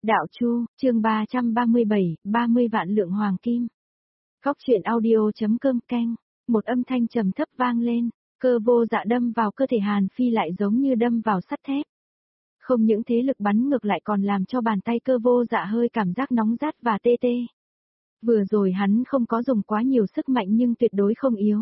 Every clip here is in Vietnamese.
Đạo Chu, chương 337, 30 vạn lượng hoàng kim. Góc truyện audio.com canh, một âm thanh trầm thấp vang lên, cơ vô dạ đâm vào cơ thể Hàn Phi lại giống như đâm vào sắt thép. Không những thế lực bắn ngược lại còn làm cho bàn tay cơ vô dạ hơi cảm giác nóng rát và tê tê. Vừa rồi hắn không có dùng quá nhiều sức mạnh nhưng tuyệt đối không yếu.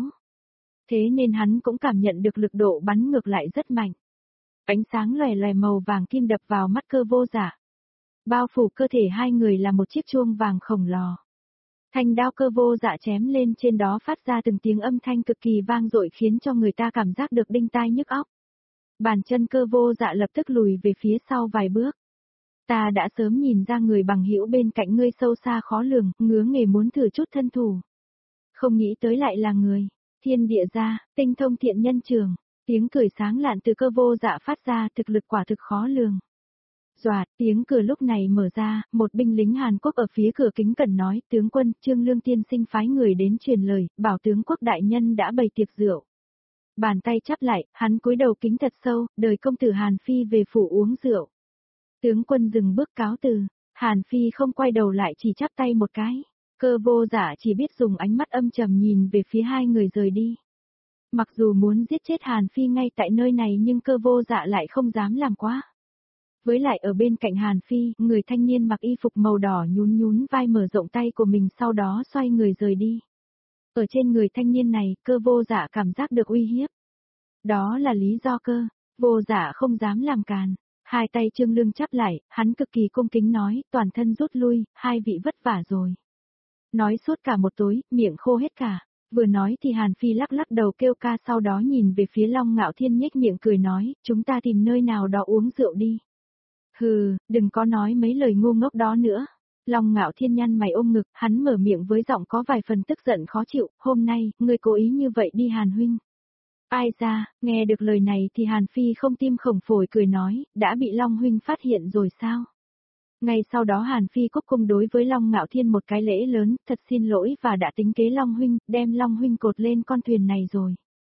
Thế nên hắn cũng cảm nhận được lực độ bắn ngược lại rất mạnh. Ánh sáng lòe lòe màu vàng kim đập vào mắt cơ vô dạ. Bao phủ cơ thể hai người là một chiếc chuông vàng khổng lồ. Thanh đao cơ vô dạ chém lên trên đó phát ra từng tiếng âm thanh cực kỳ vang dội khiến cho người ta cảm giác được đinh tai nhức óc. Bàn chân cơ vô dạ lập tức lùi về phía sau vài bước. Ta đã sớm nhìn ra người bằng hữu bên cạnh ngươi sâu xa khó lường, ngứa nghề muốn thử chút thân thủ. Không nghĩ tới lại là người. Thiên địa gia, tinh thông thiện nhân trường. Tiếng cười sáng lạn từ cơ vô dạ phát ra, thực lực quả thực khó lường. Doạt, tiếng cửa lúc này mở ra, một binh lính Hàn Quốc ở phía cửa kính cẩn nói, tướng quân, Trương Lương tiên sinh phái người đến truyền lời, bảo tướng quốc đại nhân đã bày tiệc rượu. Bàn tay chắp lại, hắn cúi đầu kính thật sâu, đời công tử Hàn Phi về phủ uống rượu. Tướng quân dừng bước cáo từ, Hàn Phi không quay đầu lại chỉ chắp tay một cái. Cơ vô dạ chỉ biết dùng ánh mắt âm trầm nhìn về phía hai người rời đi. Mặc dù muốn giết chết Hàn Phi ngay tại nơi này nhưng cơ vô dạ lại không dám làm quá. Với lại ở bên cạnh Hàn Phi, người thanh niên mặc y phục màu đỏ nhún nhún vai mở rộng tay của mình sau đó xoay người rời đi. Ở trên người thanh niên này, cơ vô dạ cảm giác được uy hiếp. Đó là lý do cơ, vô dạ không dám làm càn. Hai tay Trương Lương chắp lại, hắn cực kỳ cung kính nói, toàn thân rút lui, hai vị vất vả rồi. Nói suốt cả một tối, miệng khô hết cả. Vừa nói thì Hàn Phi lắc lắc đầu kêu ca sau đó nhìn về phía Long Ngạo Thiên nhếch miệng cười nói, chúng ta tìm nơi nào đó uống rượu đi. Hừ, đừng có nói mấy lời ngu ngốc đó nữa. Long Ngạo Thiên nhăn mày ôm ngực, hắn mở miệng với giọng có vài phần tức giận khó chịu, hôm nay, ngươi cố ý như vậy đi Hàn huynh. Ai ra, nghe được lời này thì Hàn Phi không tim khổng phổi cười nói, đã bị Long huynh phát hiện rồi sao? Ngay sau đó Hàn Phi cúc cung đối với Long Ngạo Thiên một cái lễ lớn, thật xin lỗi và đã tính kế Long huynh, đem Long huynh cột lên con thuyền này rồi.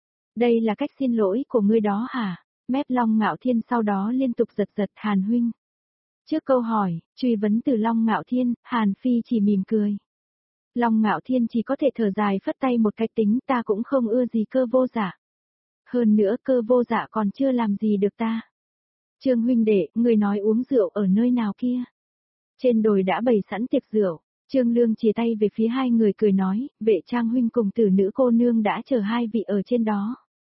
Đây là cách xin lỗi của ngươi đó hả? Mép Long Ngạo Thiên sau đó liên tục giật giật Hàn huynh. Trước câu hỏi, truy vấn từ Long Ngạo Thiên, Hàn Phi chỉ mỉm cười. Long Ngạo Thiên chỉ có thể thở dài phất tay một cách tính ta cũng không ưa gì cơ vô dạ. Hơn nữa cơ vô dạ còn chưa làm gì được ta. Trương huynh đệ, người nói uống rượu ở nơi nào kia? Trên đồi đã bày sẵn tiệc rượu. Trương Lương chia tay về phía hai người cười nói, vệ Trang huynh cùng tử nữ cô nương đã chờ hai vị ở trên đó.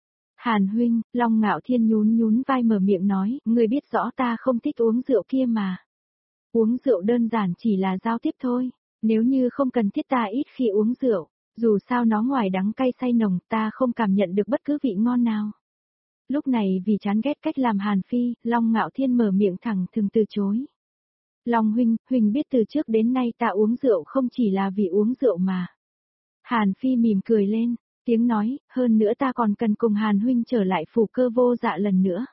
Hàn huynh, Long Ngạo Thiên nhún nhún vai mở miệng nói, người biết rõ ta không thích uống rượu kia mà. Uống rượu đơn giản chỉ là giao tiếp thôi, nếu như không cần thiết ta ít khi uống rượu, dù sao nó ngoài đắng cay say nồng ta không cảm nhận được bất cứ vị ngon nào. Lúc này vì chán ghét cách làm Hàn Phi, Long Ngạo Thiên mở miệng thẳng thừng từ chối. Long huynh biết từ trước đến nay ta uống rượu không chỉ là vì uống rượu mà. Hàn Phi mỉm cười lên. Tiếng nói, hơn nữa ta còn cần cùng Hàn huynh trở lại phủ cơ vô dạ lần nữa.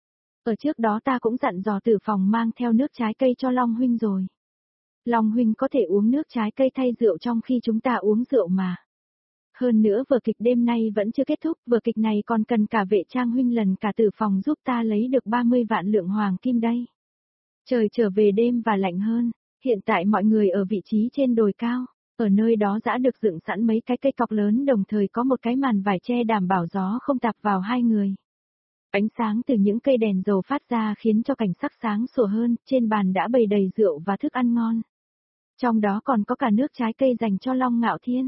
Ở trước đó ta cũng dặn dò Tử Phòng mang theo nước trái cây cho Long huynh rồi. Long huynh có thể uống nước trái cây thay rượu trong khi chúng ta uống rượu mà. Hơn nữa vở kịch đêm nay vẫn chưa kết thúc, vở kịch này còn cần cả vệ Trang huynh lần cả Tử Phòng giúp ta lấy được 30 vạn lượng hoàng kim đây. Trời trở về đêm và lạnh hơn, hiện tại mọi người ở vị trí trên đồi cao. Ở nơi đó đã được dựng sẵn mấy cái cây cọc lớn đồng thời có một cái màn vải che đảm bảo gió không tạp vào hai người. Ánh sáng từ những cây đèn dầu phát ra khiến cho cảnh sắc sáng sủa hơn, trên bàn đã bày đầy rượu và thức ăn ngon. Trong đó còn có cả nước trái cây dành cho Long Ngạo Thiên.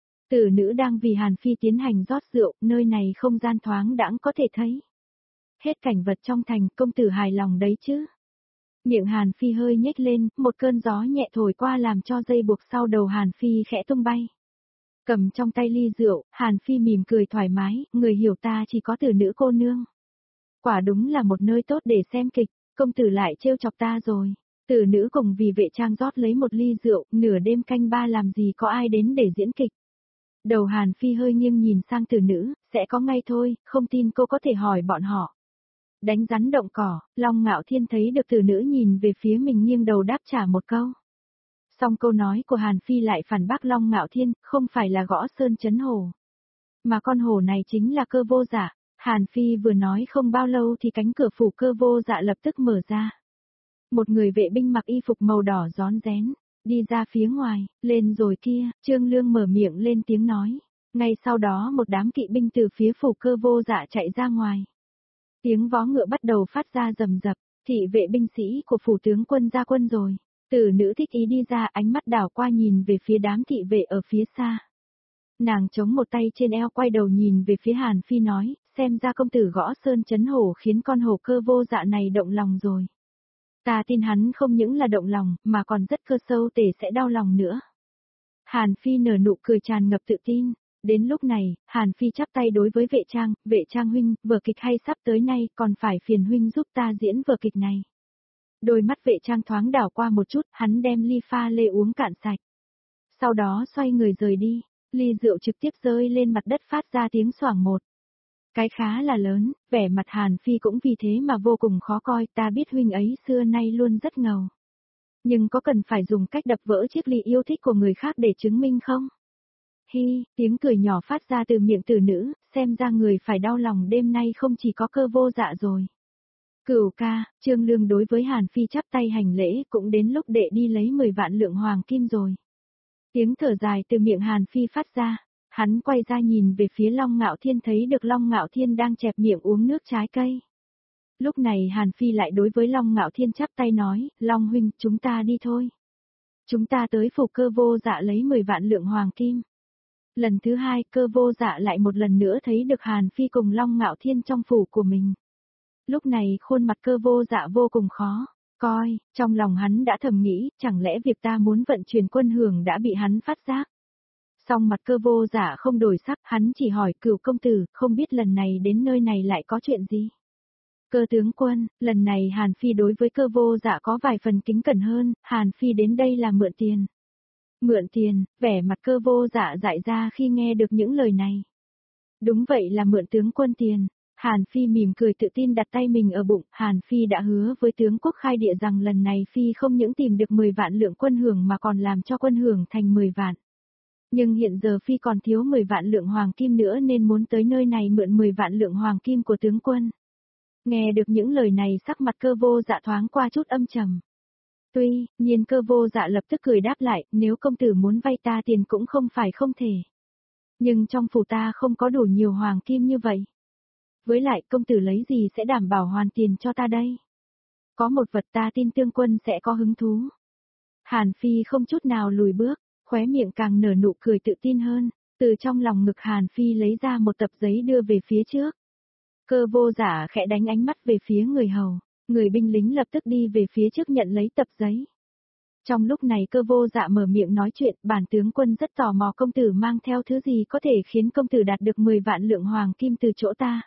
Tử nữ đang vì Hàn Phi tiến hành rót rượu, nơi này không gian thoáng đãng có thể thấy. Hết cảnh vật trong thành, công tử hài lòng đấy chứ. Miệng Hàn Phi hơi nhếch lên, một cơn gió nhẹ thổi qua làm cho dây buộc sau đầu Hàn Phi khẽ tung bay. Cầm trong tay ly rượu, Hàn Phi mỉm cười thoải mái, người hiểu ta chỉ có tử nữ cô nương. Quả đúng là một nơi tốt để xem kịch, công tử lại trêu chọc ta rồi. Tử nữ cùng vì vệ Trang rót lấy một ly rượu, nửa đêm canh ba làm gì có ai đến để diễn kịch. Đầu Hàn Phi hơi nghiêng nhìn sang tử nữ, sẽ có ngay thôi, không tin cô có thể hỏi bọn họ. Đánh rắn động cỏ, Long Ngạo Thiên thấy được tử nữ nhìn về phía mình nghiêng đầu đáp trả một câu. Xong câu nói của Hàn Phi lại phản bác Long Ngạo Thiên, không phải là gõ sơn chấn hồ. Mà con hổ này chính là cơ vô dạ. Hàn Phi vừa nói không bao lâu thì cánh cửa phủ cơ vô dạ lập tức mở ra. Một người vệ binh mặc y phục màu đỏ rón rén, đi ra phía ngoài, lên rồi kia, Trương Lương mở miệng lên tiếng nói. Ngay sau đó một đám kỵ binh từ phía phủ Cơ Vô Dạ chạy ra ngoài. Tiếng vó ngựa bắt đầu phát ra rầm rập, thị vệ binh sĩ của phủ tướng quân ra quân rồi. Tử nữ Thích Ý đi ra, ánh mắt đảo qua nhìn về phía đám thị vệ ở phía xa. Nàng chống một tay trên eo, quay đầu nhìn về phía Hàn Phi nói, xem ra công tử gõ sơn chấn hổ khiến con hổ Cơ Vô Dạ này động lòng rồi. Ta tin hắn không những là động lòng, mà còn rất cơ sâu tể sẽ đau lòng nữa. Hàn Phi nở nụ cười tràn ngập tự tin. Đến lúc này, Hàn Phi chắp tay đối với vệ trang huynh, vở kịch hay sắp tới nay, còn phải phiền huynh giúp ta diễn vở kịch này. Đôi mắt vệ trang thoáng đảo qua một chút, hắn đem ly pha lê uống cạn sạch. Sau đó xoay người rời đi, ly rượu trực tiếp rơi lên mặt đất phát ra tiếng xoảng một. Cái khá là lớn, vẻ mặt Hàn Phi cũng vì thế mà vô cùng khó coi, ta biết huynh ấy xưa nay luôn rất ngầu. Nhưng có cần phải dùng cách đập vỡ chiếc ly yêu thích của người khác để chứng minh không? Hi, tiếng cười nhỏ phát ra từ miệng tử nữ, xem ra người phải đau lòng đêm nay không chỉ có Cơ Vô Dạ rồi. Cửu ca, Trương Lương đối với Hàn Phi chắp tay hành lễ, cũng đến lúc đệ đi lấy 10 vạn lượng hoàng kim rồi. Tiếng thở dài từ miệng Hàn Phi phát ra, hắn quay ra nhìn về phía Long Ngạo Thiên, thấy được Long Ngạo Thiên đang chẹp miệng uống nước trái cây. Lúc này Hàn Phi lại đối với Long Ngạo Thiên chắp tay nói, Long huynh, chúng ta đi thôi. Chúng ta tới phủ Cơ Vô Dạ lấy 10 vạn lượng hoàng kim. Lần thứ hai, Cơ Vô Dạ lại một lần nữa thấy được Hàn Phi cùng Long Ngạo Thiên trong phủ của mình. Lúc này khuôn mặt Cơ Vô Dạ vô cùng khó coi, trong lòng hắn đã thầm nghĩ, chẳng lẽ việc ta muốn vận chuyển quân hưởng đã bị hắn phát giác. Song mặt Cơ Vô Dạ không đổi sắc, hắn chỉ hỏi Cửu công tử, không biết lần này đến nơi này lại có chuyện gì. Cơ tướng quân, lần này Hàn Phi đối với Cơ Vô Dạ có vài phần kính cẩn hơn, Hàn Phi đến đây là mượn tiền. Mượn tiền, vẻ mặt Cơ Vô Dạ dại ra khi nghe được những lời này. Đúng vậy, là mượn tướng quân tiền. Hàn Phi mỉm cười tự tin đặt tay mình ở bụng, Hàn Phi đã hứa với tướng quốc khai địa rằng lần này Phi không những tìm được 10 vạn lượng quân hưởng mà còn làm cho quân hưởng thành 10 vạn. Nhưng hiện giờ Phi còn thiếu 10 vạn lượng hoàng kim nữa nên muốn tới nơi này mượn 10 vạn lượng hoàng kim của tướng quân. Nghe được những lời này sắc mặt Cơ Vô Dạ thoáng qua chút âm trầm. Tuy nhiên Cơ Vô Dạ lập tức cười đáp lại, nếu công tử muốn vay ta tiền cũng không phải không thể. Nhưng trong phủ ta không có đủ nhiều hoàng kim như vậy. Với lại công tử lấy gì sẽ đảm bảo hoàn tiền cho ta đây? Có một vật ta tin tướng quân sẽ có hứng thú. Hàn Phi không chút nào lùi bước, khóe miệng càng nở nụ cười tự tin hơn, từ trong lòng ngực Hàn Phi lấy ra một tập giấy đưa về phía trước. Cơ Vô Dạ khẽ đánh ánh mắt về phía người hầu, người binh lính lập tức đi về phía trước nhận lấy tập giấy. Trong lúc này Cơ Vô Dạ mở miệng nói chuyện, bản tướng quân rất tò mò công tử mang theo thứ gì có thể khiến công tử đạt được 10 vạn lượng hoàng kim từ chỗ ta.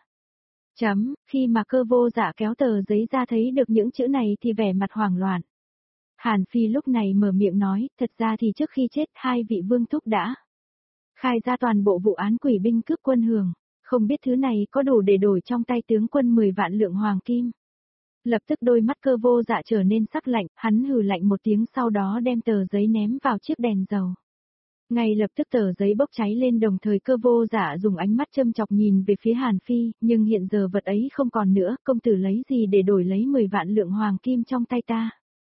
Khi mà Cơ Vô Dạ kéo tờ giấy ra thấy được những chữ này thì vẻ mặt hoảng loạn. Hàn Phi lúc này mở miệng nói, thật ra thì trước khi chết hai vị vương thúc đã khai ra toàn bộ vụ án quỷ binh cướp quân hưởng, không biết thứ này có đủ để đổi trong tay tướng quân 10 vạn lượng hoàng kim. Lập tức đôi mắt Cơ Vô Dạ trở nên sắc lạnh, hắn hừ lạnh một tiếng sau đó đem tờ giấy ném vào chiếc đèn dầu. Ngay lập tức tờ giấy bốc cháy lên, đồng thời Cơ Vô Dạ dùng ánh mắt châm chọc nhìn về phía Hàn Phi, nhưng hiện giờ vật ấy không còn nữa, công tử lấy gì để đổi lấy 10 vạn lượng hoàng kim trong tay ta?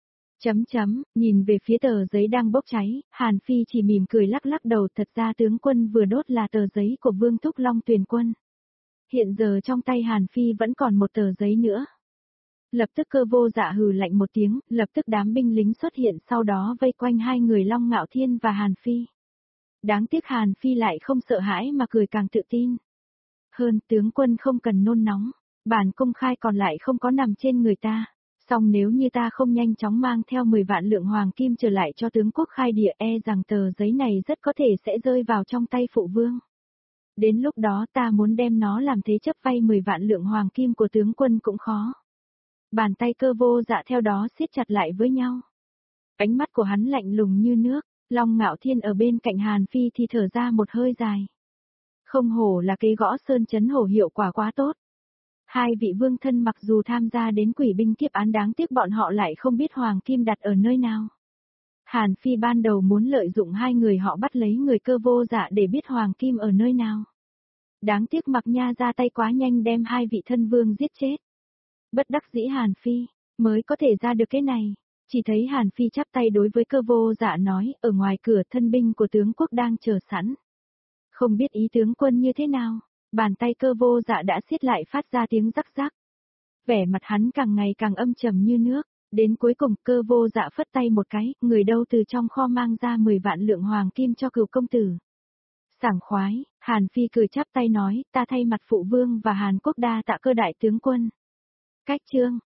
Nhìn về phía tờ giấy đang bốc cháy, Hàn Phi chỉ mỉm cười lắc lắc đầu, thật ra tướng quân vừa đốt là tờ giấy của Vương Thúc Long Tuyền Quân. Hiện giờ trong tay Hàn Phi vẫn còn một tờ giấy nữa. Lập tức Cơ Vô Dạ hừ lạnh một tiếng, lập tức đám binh lính xuất hiện sau đó vây quanh hai người Long Ngạo Thiên và Hàn Phi. Đáng tiếc Hàn Phi lại không sợ hãi mà cười càng tự tin. Hơn, tướng quân không cần nôn nóng, bản công khai còn lại không có nằm trên người ta. Song nếu như ta không nhanh chóng mang theo 10 vạn lượng hoàng kim trở lại cho tướng quốc khai địa, rằng tờ giấy này rất có thể sẽ rơi vào trong tay phụ vương. Đến lúc đó ta muốn đem nó làm thế chấp vay 10 vạn lượng hoàng kim của tướng quân cũng khó. Bàn tay Cơ Vô Dạ theo đó siết chặt lại với nhau. Ánh mắt của hắn lạnh lùng như nước, Long Ngạo Thiên ở bên cạnh Hàn Phi thì thở ra một hơi dài. Không hổ là kế gõ sơn chấn hổ hiệu quả quá tốt. Hai vị vương thân mặc dù tham gia đến quỷ binh kiếp án, đáng tiếc bọn họ lại không biết hoàng kim đặt ở nơi nào. Hàn Phi ban đầu muốn lợi dụng hai người họ bắt lấy người Cơ Vô Dạ để biết hoàng kim ở nơi nào. Đáng tiếc Mặc Nha ra tay quá nhanh đem hai vị thân vương giết chết. Bất đắc dĩ Hàn Phi, mới có thể ra được cái này. Chỉ thấy Hàn Phi chắp tay đối với Cơ Vô Dạ nói, ở ngoài cửa thân binh của tướng quốc đang chờ sẵn. Không biết ý tướng quân như thế nào, bàn tay Cơ Vô Dạ đã siết lại phát ra tiếng rắc rắc. Vẻ mặt hắn càng ngày càng âm trầm như nước, đến cuối cùng Cơ Vô Dạ phất tay một cái, người đâu từ trong kho mang ra 10 vạn lượng hoàng kim cho Cửu công tử. Sảng khoái, Hàn Phi cười chắp tay nói, ta thay mặt phụ vương và Hàn Quốc đa tạ Cơ đại tướng quân. Cách chương